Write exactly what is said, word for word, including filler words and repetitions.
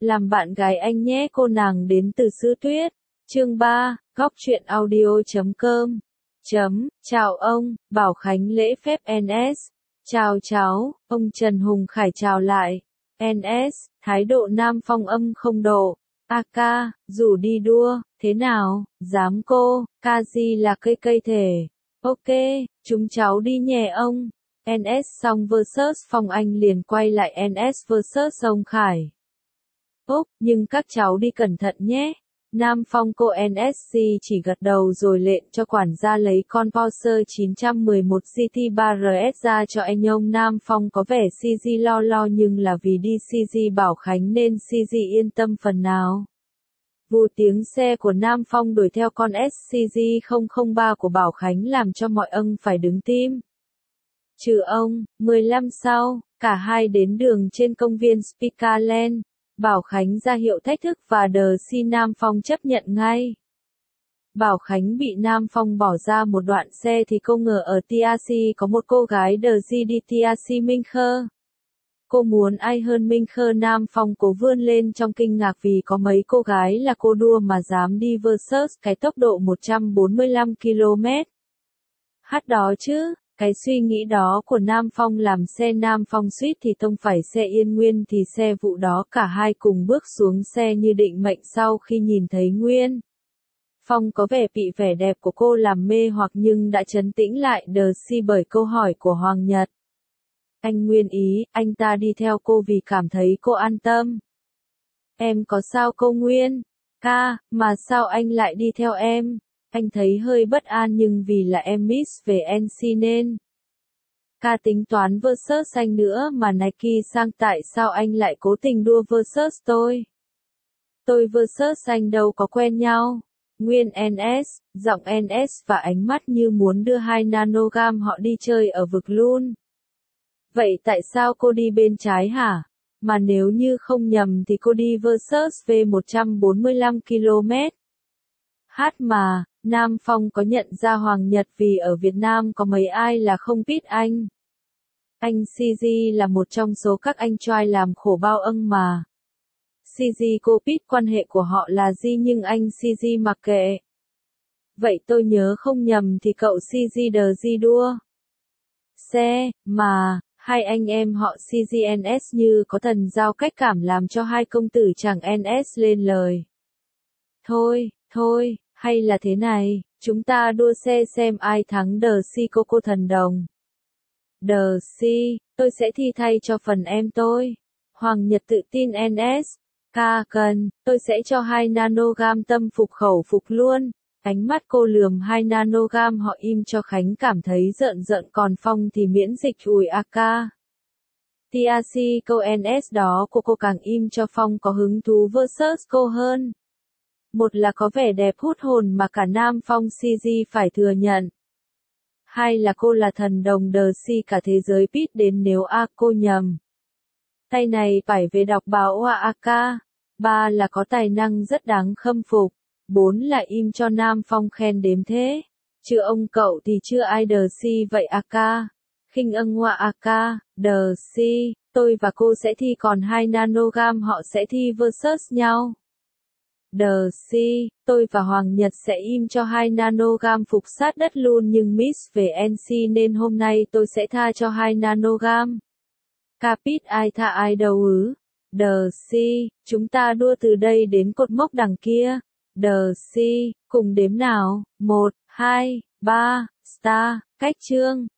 làm bạn gái anh nhé. Cô nàng đến từ xứ Tuyết. Chương ba, góc truyện audio chấm com. Chấm, chào ông, Bảo Khánh lễ phép en ét. Chào cháu, ông Trần Hùng Khải chào lại. en ét, thái độ Nam Phong âm không độ. a ca, rủ đi đua, thế nào, dám cô, ca gì là cây cây thể. Ok, chúng cháu đi nhé ông. en ét xong versus Phong Anh liền quay lại en ét versus ông Khải. Úc, nhưng các cháu đi cẩn thận nhé. Nam Phong cô en ét xê chỉ gật đầu rồi lệnh cho quản gia lấy con Porsche chín một một giê tê ba rờ ét ra cho anh ông. Nam Phong có vẻ xê giê lo lo nhưng là vì đi xê giê Bảo Khánh nên xê giê yên tâm phần nào. Vụ tiếng xe của Nam Phong đuổi theo con ét xê giê không không ba của Bảo Khánh làm cho mọi ông phải đứng tim. Trừ ông, mười lăm sau, cả hai đến đường trên công viên Speakerland. Bảo Khánh ra hiệu thách thức và đờ si Nam Phong chấp nhận ngay. Bảo Khánh bị Nam Phong bỏ ra một đoạn xe thì cô ngờ ở tê rờ xê có một cô gái đờ si đi tê rờ xê Minh Khơ. Cô muốn ai hơn Minh Khơ? Nam Phong cố vươn lên trong kinh ngạc vì có mấy cô gái là cô đua mà dám đi versus cái tốc độ một trăm bốn mươi lăm ki lô mét. Hát đó chứ. Cái suy nghĩ đó của Nam Phong làm xe Nam Phong suýt thì tông phải xe Yên Nguyên thì xe vụ đó. Cả hai cùng bước xuống xe như định mệnh sau khi nhìn thấy Nguyên. Phong có vẻ bị vẻ đẹp của cô làm mê hoặc nhưng đã trấn tĩnh lại đờ si bởi câu hỏi của Hoàng Nhật. Anh Nguyên ý, anh ta đi theo cô vì cảm thấy cô an tâm. Em có sao cô Nguyên? Ca, mà sao anh lại đi theo em? Anh thấy hơi bất an nhưng vì là em miss về en xê nên. Ca tính toán versus anh nữa mà Nike sang tại sao anh lại cố tình đua versus tôi? Tôi versus anh đâu có quen nhau. Nguyên en ét, giọng en ét và ánh mắt như muốn đưa hai nanogam họ đi chơi ở vực luôn. Vậy tại sao cô đi bên trái hả? Mà nếu như không nhầm thì cô đi versus về một trăm bốn mươi lăm ki lô mét. Hát mà, Nam Phong có nhận ra Hoàng Nhật vì ở Việt Nam có mấy ai là không biết anh. Anh xê giê là một trong số các anh trai làm khổ bao âng mà. xê giê cô biết quan hệ của họ là gì nhưng anh xê giê mặc kệ. Vậy tôi nhớ không nhầm thì cậu xê giê đờ gì đua. Xe, mà, hai anh em họ xê giê en ét như có thần giao cách cảm làm cho hai công tử chàng en ét lên lời. Thôi, thôi. Hay là thế này, chúng ta đua xe xem ai thắng đờ si cô cô thần đồng. Đờ si, tôi sẽ thi thay cho phần em tôi. Hoàng Nhật tự tin en ét. Ca cần, tôi sẽ cho hai nanogam tâm phục khẩu phục luôn. Ánh mắt cô lườm hai nanogam họ im cho Khánh cảm thấy giận giận còn Phong thì miễn dịch ủi a ca. tê rờ xê câu en ét đó của cô càng im cho Phong có hứng thú versus cô hơn. Một là có vẻ đẹp hút hồn mà cả Nam Phong xê giê phải thừa nhận. Hai là cô là thần đồng đờ si cả thế giới biết đến nếu a cô nhầm. Tay này phải về đọc báo oa a ca. Ba là có tài năng rất đáng khâm phục. Bốn là im cho Nam Phong khen đếm thế. Chứ ông cậu thì chưa ai đờ si vậy a ca. Khinh âng oa a ca, đờ si, tôi và cô sẽ thi còn hai nanogam họ sẽ thi versus nhau. Đờ si, tôi và Hoàng Nhật sẽ im cho hai nanogam phục sát đất luôn nhưng miss về en xê nên hôm nay tôi sẽ tha cho hai nanogam. Capit ai tha ai đâu ứ. Đờ si, chúng ta đua từ đây đến cột mốc đằng kia. Đờ si, cùng đếm nào, một, hai, ba, star, cách chương.